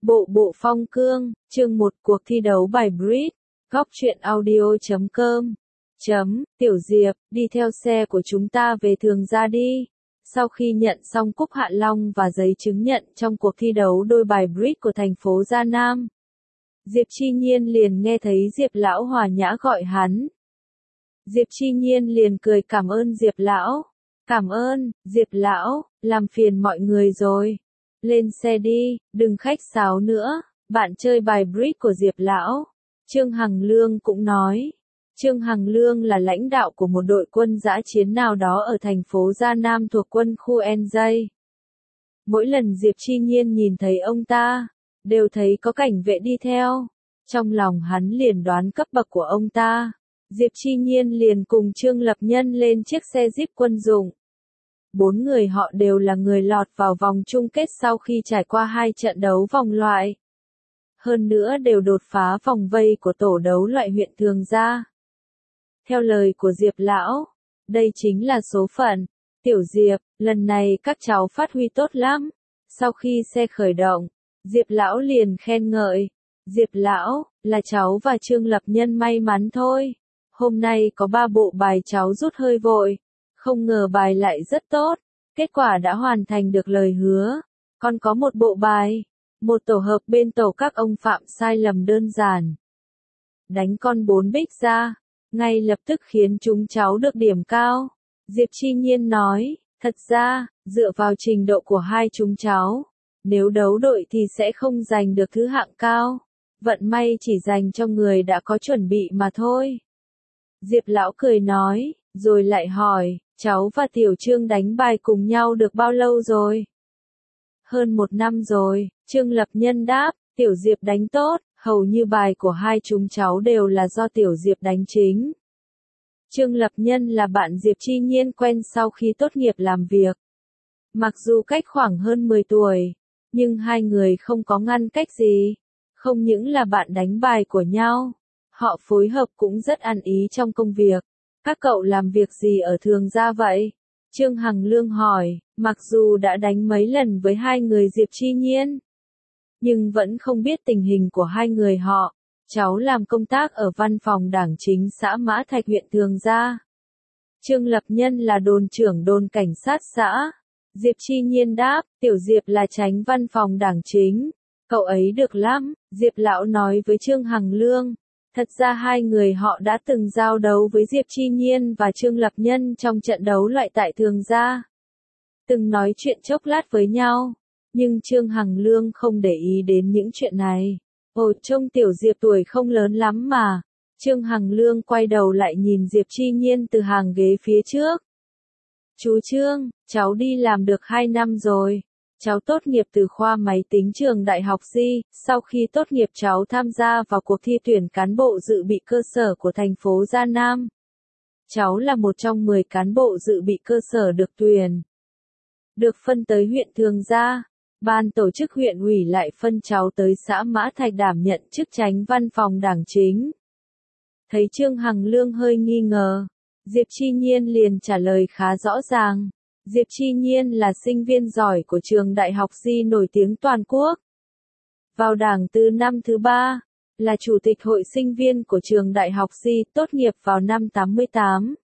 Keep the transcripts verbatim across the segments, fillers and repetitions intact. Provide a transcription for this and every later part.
Bộ bộ phong cương, chương một cuộc thi đấu bài Bridge, góc truyện audio chấm com. Chấm, Tiểu Diệp, đi theo xe của chúng ta về Thường Gia đi. Sau khi nhận xong cúp Hạ Long và giấy chứng nhận trong cuộc thi đấu đôi bài Bridge của thành phố Gia Nam, Diệp Chi Nhiên liền nghe thấy Diệp Lão hòa nhã gọi hắn. Diệp Chi Nhiên liền cười cảm ơn Diệp Lão. Cảm ơn, Diệp Lão, làm phiền mọi người rồi. Lên xe đi, đừng khách sáo nữa, bạn chơi bài Bridge của Diệp Lão. Trương Hằng Lương cũng nói. Trương Hằng Lương là lãnh đạo của một đội quân dã chiến nào đó ở thành phố Gia Nam thuộc quân khu en gi. Mỗi lần Diệp Chi Nhiên nhìn thấy ông ta, đều thấy có cảnh vệ đi theo. Trong lòng hắn liền đoán cấp bậc của ông ta. Diệp Chi Nhiên liền cùng Trương Lập Nhân lên chiếc xe Jeep quân dụng. Bốn người họ đều là người lọt vào vòng chung kết sau khi trải qua hai trận đấu vòng loại. Hơn nữa đều đột phá vòng vây của tổ đấu loại huyện Thường Gia. Theo lời của Diệp Lão, đây chính là số phận. Tiểu Diệp, lần này các cháu phát huy tốt lắm. Sau khi xe khởi động, Diệp Lão liền khen ngợi. Diệp Lão, là cháu và Trương Lập Nhân may mắn thôi. Hôm nay có ba bộ bài cháu rút hơi vội. Không ngờ bài lại rất tốt. Kết quả đã hoàn thành được lời hứa. Còn có một bộ bài. Một tổ hợp bên tổ các ông phạm sai lầm đơn giản. Đánh con bốn bích ra. Ngay lập tức khiến chúng cháu được điểm cao. Diệp Chi Nhiên nói. Thật ra, dựa vào trình độ của hai chúng cháu, nếu đấu đội thì sẽ không giành được thứ hạng cao. Vận may chỉ dành cho người đã có chuẩn bị mà thôi. Diệp Lão cười nói, rồi lại hỏi, cháu và Tiểu Trương đánh bài cùng nhau được bao lâu rồi? Hơn một năm rồi, Trương Lập Nhân đáp, Tiểu Diệp đánh tốt, hầu như bài của hai chúng cháu đều là do Tiểu Diệp đánh chính. Trương Lập Nhân là bạn Diệp Chi Nhiên quen sau khi tốt nghiệp làm việc. Mặc dù cách khoảng hơn mười tuổi, nhưng hai người không có ngăn cách gì. Không những là bạn đánh bài của nhau, họ phối hợp cũng rất ăn ý trong công việc. Các cậu làm việc gì ở Thường Gia vậy? Trương Hằng Lương hỏi, mặc dù đã đánh mấy lần với hai người Diệp Chi Nhiên, nhưng vẫn không biết tình hình của hai người họ. Cháu làm công tác ở văn phòng đảng chính xã Mã Thạch huyện Thường Gia. Trương Lập Nhân là đồn trưởng đồn cảnh sát xã. Diệp Chi Nhiên đáp, Tiểu Diệp là chánh văn phòng đảng chính. Cậu ấy được lắm, Diệp Lão nói với Trương Hằng Lương. Thật ra hai người họ đã từng giao đấu với Diệp Chi Nhiên và Trương Lập Nhân trong trận đấu loại tại Thường Gia. Từng nói chuyện chốc lát với nhau, nhưng Trương Hằng Lương không để ý đến những chuyện này. Ồ, trông Tiểu Diệp tuổi không lớn lắm mà. Trương Hằng Lương quay đầu lại nhìn Diệp Chi Nhiên từ hàng ghế phía trước. Chú Trương, cháu đi làm được hai năm rồi. Cháu tốt nghiệp từ khoa máy tính trường Đại học Di, sau khi tốt nghiệp cháu tham gia vào cuộc thi tuyển cán bộ dự bị cơ sở của thành phố Gia Nam. Cháu là một trong mười cán bộ dự bị cơ sở được tuyển. Được phân tới huyện Thường Gia, ban tổ chức huyện ủy lại phân cháu tới xã Mã Thạch đảm nhận chức chánh văn phòng đảng chính. Thấy Trương Hằng Lương hơi nghi ngờ, Diệp Chi Nhiên liền trả lời khá rõ ràng. Diệp Chi Nhiên là sinh viên giỏi của trường Đại học Di nổi tiếng toàn quốc. Vào đảng từ năm thứ ba, là chủ tịch hội sinh viên của trường Đại học Di, tốt nghiệp vào năm tám mươi tám.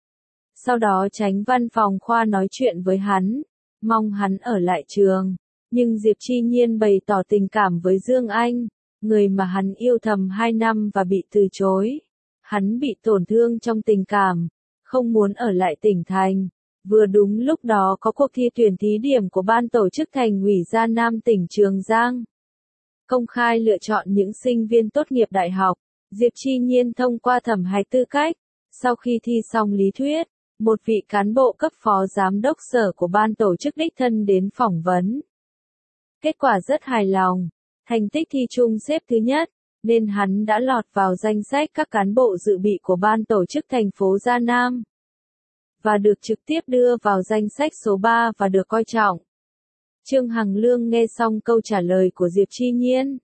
Sau đó chánh văn phòng khoa nói chuyện với hắn, mong hắn ở lại trường. Nhưng Diệp Chi Nhiên bày tỏ tình cảm với Dương Anh, người mà hắn yêu thầm hai năm và bị từ chối. Hắn bị tổn thương trong tình cảm, không muốn ở lại tỉnh thành. Vừa đúng lúc đó có cuộc thi tuyển thí điểm của ban tổ chức thành ủy Gia Nam tỉnh Trường Giang. Công khai lựa chọn những sinh viên tốt nghiệp đại học. Diệp Chi Nhiên thông qua thẩm hạch tư cách. Sau khi thi xong lý thuyết, một vị cán bộ cấp phó giám đốc sở của ban tổ chức đích thân đến phỏng vấn. Kết quả rất hài lòng. Thành tích thi chung xếp thứ nhất, nên hắn đã lọt vào danh sách các cán bộ dự bị của ban tổ chức thành phố Gia Nam. Và được trực tiếp đưa vào danh sách số ba và được coi trọng. Trương Hằng Lương nghe xong câu trả lời của Diệp Chi Nhiên.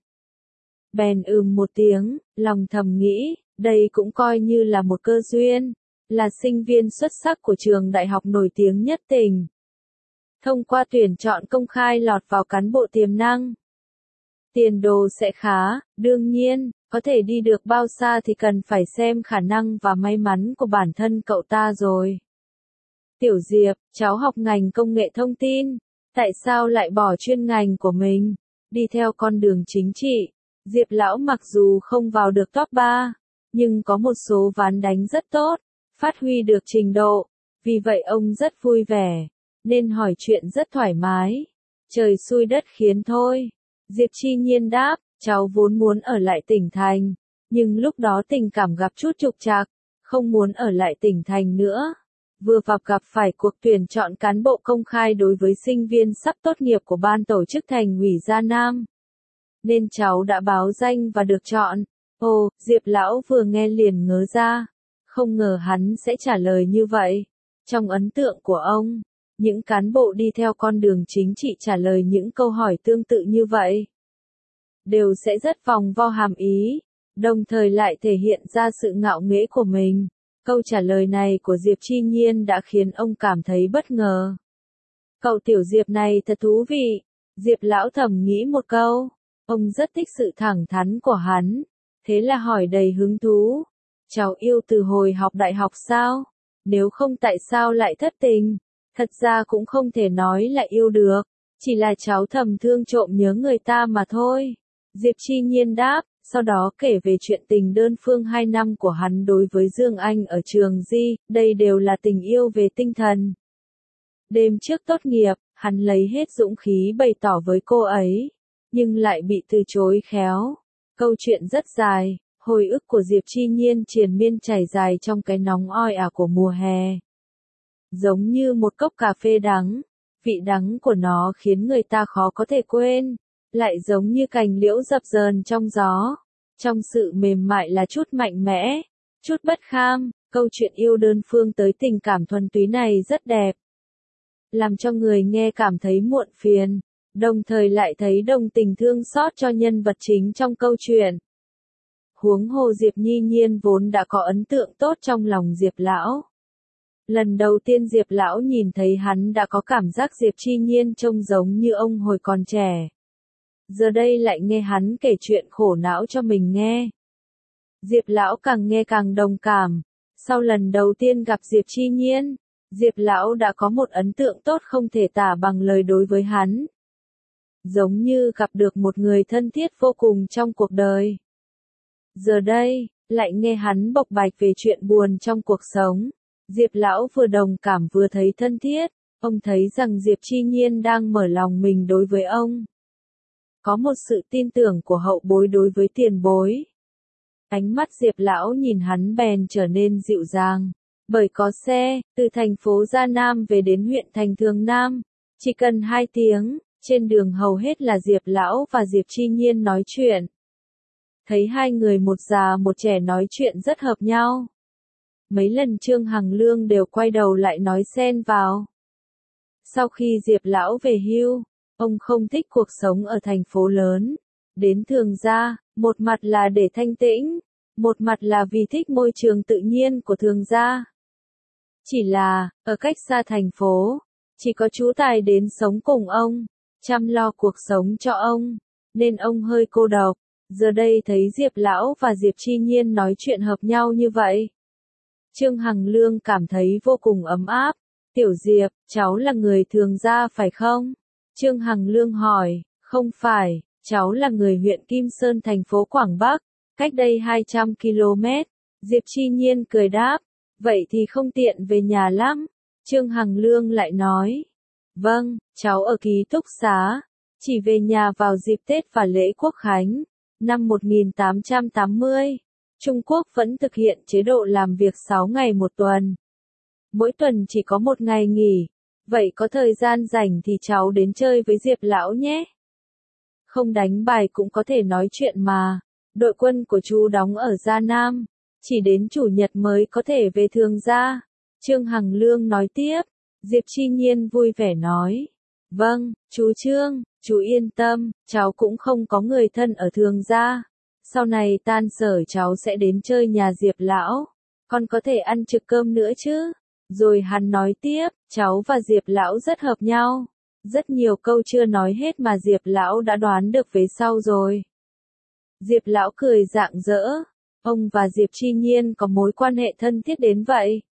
Bèn ừm một tiếng, lòng thầm nghĩ, đây cũng coi như là một cơ duyên, là sinh viên xuất sắc của trường đại học nổi tiếng nhất tỉnh. Thông qua tuyển chọn công khai lọt vào cán bộ tiềm năng. Tiền đồ sẽ khá, đương nhiên, có thể đi được bao xa thì cần phải xem khả năng và may mắn của bản thân cậu ta rồi. Tiểu Diệp, cháu học ngành công nghệ thông tin, tại sao lại bỏ chuyên ngành của mình, đi theo con đường chính trị? Diệp lão mặc dù không vào được top ba, nhưng có một số ván đánh rất tốt, phát huy được trình độ, vì vậy ông rất vui vẻ, nên hỏi chuyện rất thoải mái. Trời xui đất khiến thôi. Diệp Chi Nhiên đáp, cháu vốn muốn ở lại tỉnh thành, nhưng lúc đó tình cảm gặp chút trục trặc, không muốn ở lại tỉnh thành nữa. Vừa vặn gặp phải cuộc tuyển chọn cán bộ công khai đối với sinh viên sắp tốt nghiệp của ban tổ chức thành ủy Gia Nam. Nên cháu đã báo danh và được chọn. Ồ, Diệp lão vừa nghe liền ngớ ra. Không ngờ hắn sẽ trả lời như vậy. Trong ấn tượng của ông, những cán bộ đi theo con đường chính trị trả lời những câu hỏi tương tự như vậy đều sẽ rất vòng vo hàm ý, đồng thời lại thể hiện ra sự ngạo nghễ của mình. Câu trả lời này của Diệp Chi Nhiên đã khiến ông cảm thấy bất ngờ. Cậu tiểu Diệp này thật thú vị. Diệp lão thầm nghĩ một câu. Ông rất thích sự thẳng thắn của hắn. Thế là hỏi đầy hứng thú. Cháu yêu từ hồi học đại học sao? Nếu không tại sao lại thất tình? Thật ra cũng không thể nói là yêu được. Chỉ là cháu thầm thương trộm nhớ người ta mà thôi. Diệp Chi Nhiên đáp, sau đó kể về chuyện tình đơn phương hai năm của hắn đối với Dương Anh ở trường Di, đây đều là tình yêu về tinh thần. Đêm trước tốt nghiệp, hắn lấy hết dũng khí bày tỏ với cô ấy, nhưng lại bị từ chối khéo. Câu chuyện rất dài, hồi ức của Diệp Chi Nhiên triền miên chảy dài trong cái nóng oi ả của mùa hè. Giống như một cốc cà phê đắng, vị đắng của nó khiến người ta khó có thể quên, lại giống như cành liễu dập dờn trong gió. Trong sự mềm mại là chút mạnh mẽ, chút bất kham, câu chuyện yêu đơn phương tới tình cảm thuần túy này rất đẹp. Làm cho người nghe cảm thấy muộn phiền, đồng thời lại thấy đồng tình thương xót cho nhân vật chính trong câu chuyện. Huống hồ Diệp Nhi Nhiên vốn đã có ấn tượng tốt trong lòng Diệp lão. Lần đầu tiên Diệp lão nhìn thấy hắn đã có cảm giác Diệp Chi Nhiên trông giống như ông hồi còn trẻ. Giờ đây lại nghe hắn kể chuyện khổ não cho mình nghe. Diệp lão càng nghe càng đồng cảm. Sau lần đầu tiên gặp Diệp Chi Nhiên, Diệp lão đã có một ấn tượng tốt không thể tả bằng lời đối với hắn. Giống như gặp được một người thân thiết vô cùng trong cuộc đời. Giờ đây, lại nghe hắn bộc bạch về chuyện buồn trong cuộc sống. Diệp lão vừa đồng cảm vừa thấy thân thiết, ông thấy rằng Diệp Chi Nhiên đang mở lòng mình đối với ông. Có một sự tin tưởng của hậu bối đối với tiền bối. Ánh mắt Diệp lão nhìn hắn bèn trở nên dịu dàng. Bởi có xe, từ thành phố Gia Nam về đến huyện thành Thường Nam, chỉ cần hai tiếng, trên đường hầu hết là Diệp lão và Diệp Chi Nhiên nói chuyện. Thấy hai người một già một trẻ nói chuyện rất hợp nhau. Mấy lần Trương Hằng Lương đều quay đầu lại nói xen vào. Sau khi Diệp lão về hưu, ông không thích cuộc sống ở thành phố lớn. Đến Thường Gia, một mặt là để thanh tĩnh, một mặt là vì thích môi trường tự nhiên của Thường Gia. Chỉ là, ở cách xa thành phố, chỉ có chú Tài đến sống cùng ông, chăm lo cuộc sống cho ông, nên ông hơi cô độc. Giờ đây thấy Diệp lão và Diệp Chi Nhiên nói chuyện hợp nhau như vậy. Trương Hằng Lương cảm thấy vô cùng ấm áp. Tiểu Diệp, cháu là người Thường Gia phải không? Trương Hằng Lương hỏi, không phải, cháu là người huyện Kim Sơn thành phố Quảng Bắc, cách đây hai trăm ki lô mét. Diệp Chi Nhiên cười đáp, vậy thì không tiện về nhà lắm. Trương Hằng Lương lại nói, vâng, cháu ở ký túc xá, chỉ về nhà vào dịp Tết và lễ Quốc Khánh. Năm một nghìn tám trăm tám mươi, Trung Quốc vẫn thực hiện chế độ làm việc sáu ngày một tuần. Mỗi tuần chỉ có một ngày nghỉ. Vậy có thời gian rảnh thì cháu đến chơi với Diệp lão nhé. Không đánh bài cũng có thể nói chuyện mà. Đội quân của chú đóng ở Gia Nam, chỉ đến chủ nhật mới có thể về Thường Gia. Trương Hằng Lương nói tiếp. Diệp Chi Nhiên vui vẻ nói. Vâng, chú Trương, chú yên tâm, cháu cũng không có người thân ở Thường Gia. Sau này tan sở cháu sẽ đến chơi nhà Diệp lão, còn có thể ăn trực cơm nữa chứ. Rồi hắn nói tiếp, cháu và Diệp lão rất hợp nhau. Rất nhiều câu chưa nói hết mà Diệp lão đã đoán được về sau rồi. Diệp lão cười rạng rỡ. Ông và Diệp Chi Nhiên có mối quan hệ thân thiết đến vậy.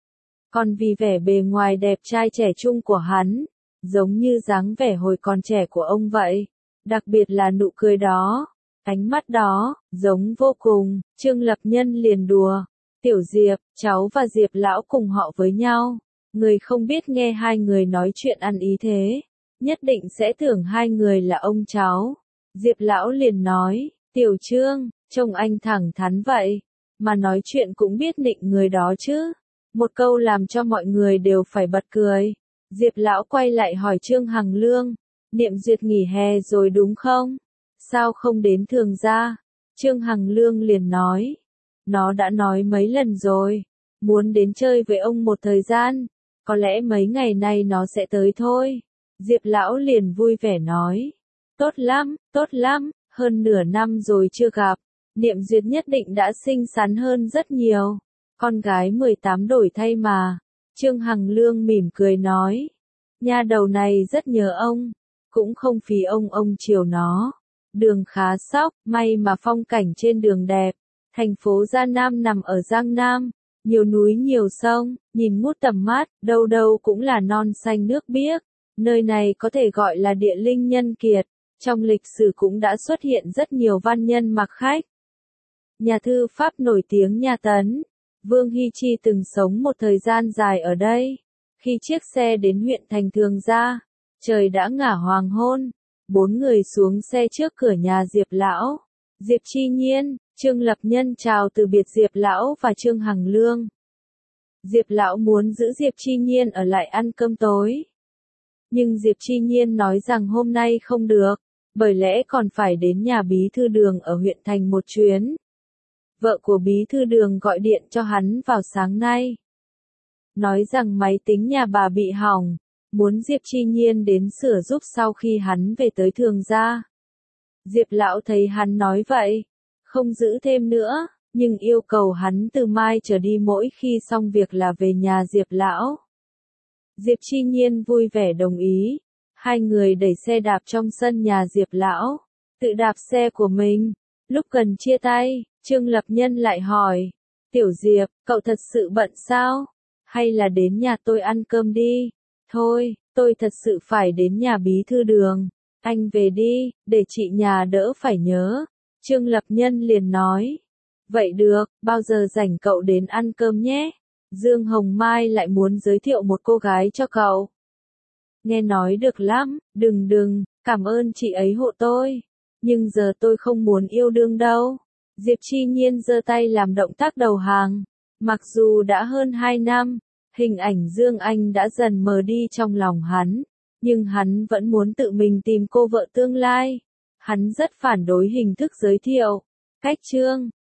Còn vì vẻ bề ngoài đẹp trai trẻ trung của hắn, giống như dáng vẻ hồi còn trẻ của ông vậy. Đặc biệt là nụ cười đó, ánh mắt đó, giống vô cùng. Trương Lập Nhân liền đùa. Tiểu Diệp, cháu và Diệp lão cùng họ với nhau. Người không biết nghe hai người nói chuyện ăn ý thế, nhất định sẽ tưởng hai người là ông cháu. Diệp lão liền nói, Tiểu Trương, trông anh thẳng thắn vậy, mà nói chuyện cũng biết nịnh người đó chứ. Một câu làm cho mọi người đều phải bật cười. Diệp lão quay lại hỏi Trương Hằng Lương, Niệm Duyệt nghỉ hè rồi đúng không? Sao không đến Thường gia? Trương Hằng Lương liền nói, nó đã nói mấy lần rồi, muốn đến chơi với ông một thời gian, có lẽ mấy ngày nay nó sẽ tới thôi. Diệp lão liền vui vẻ nói, tốt lắm, tốt lắm, hơn nửa năm rồi chưa gặp, Niệm Duyệt nhất định đã xinh xắn hơn rất nhiều. Con gái mười tám đổi thay mà. Trương Hằng Lương mỉm cười nói, nha đầu này rất nhớ ông, cũng không phí ông ông chiều nó. Đường khá sóc, may mà phong cảnh trên đường đẹp. Thành phố Gia Nam nằm ở Giang Nam, nhiều núi nhiều sông, nhìn ngút tầm mắt, đâu đâu cũng là non xanh nước biếc. Nơi này có thể gọi là địa linh nhân kiệt, trong lịch sử cũng đã xuất hiện rất nhiều văn nhân mặc khách. Nhà thư pháp nổi tiếng nhà Tấn, Vương Hy Chi từng sống một thời gian dài ở đây. Khi chiếc xe đến huyện thành Thường gia, trời đã ngả hoàng hôn, bốn người xuống xe trước cửa nhà Diệp lão. Diệp Chi Nhiên, Trương Lập Nhân chào từ biệt Diệp lão và Trương Hằng Lương. Diệp lão muốn giữ Diệp Chi Nhiên ở lại ăn cơm tối. Nhưng Diệp Chi Nhiên nói rằng hôm nay không được, bởi lẽ còn phải đến nhà bí thư Đường ở huyện thành một chuyến. Vợ của bí thư Đường gọi điện cho hắn vào sáng nay. Nói rằng máy tính nhà bà bị hỏng, muốn Diệp Chi Nhiên đến sửa giúp sau khi hắn về tới Thường gia. Diệp lão thấy hắn nói vậy, không giữ thêm nữa, nhưng yêu cầu hắn từ mai trở đi mỗi khi xong việc là về nhà Diệp lão. Diệp Chi Nhiên vui vẻ đồng ý, hai người đẩy xe đạp trong sân nhà Diệp lão, tự đạp xe của mình. Lúc cần chia tay, Trương Lập Nhân lại hỏi, Tiểu Diệp, cậu thật sự bận sao? Hay là đến nhà tôi ăn cơm đi? Thôi, tôi thật sự phải đến nhà bí thư Đường. Anh về đi, để chị nhà đỡ phải nhớ. Trương Lập Nhân liền nói. Vậy được, bao giờ rảnh cậu đến ăn cơm nhé. Dương Hồng Mai lại muốn giới thiệu một cô gái cho cậu. Nghe nói được lắm, đừng đừng, cảm ơn chị ấy hộ tôi. Nhưng giờ tôi không muốn yêu đương đâu. Diệp Chi Nhiên giơ tay làm động tác đầu hàng. Mặc dù đã hơn hai năm, hình ảnh Dương Anh đã dần mờ đi trong lòng hắn. Nhưng hắn vẫn muốn tự mình tìm cô vợ tương lai. Hắn rất phản đối hình thức giới thiệu. Cách chương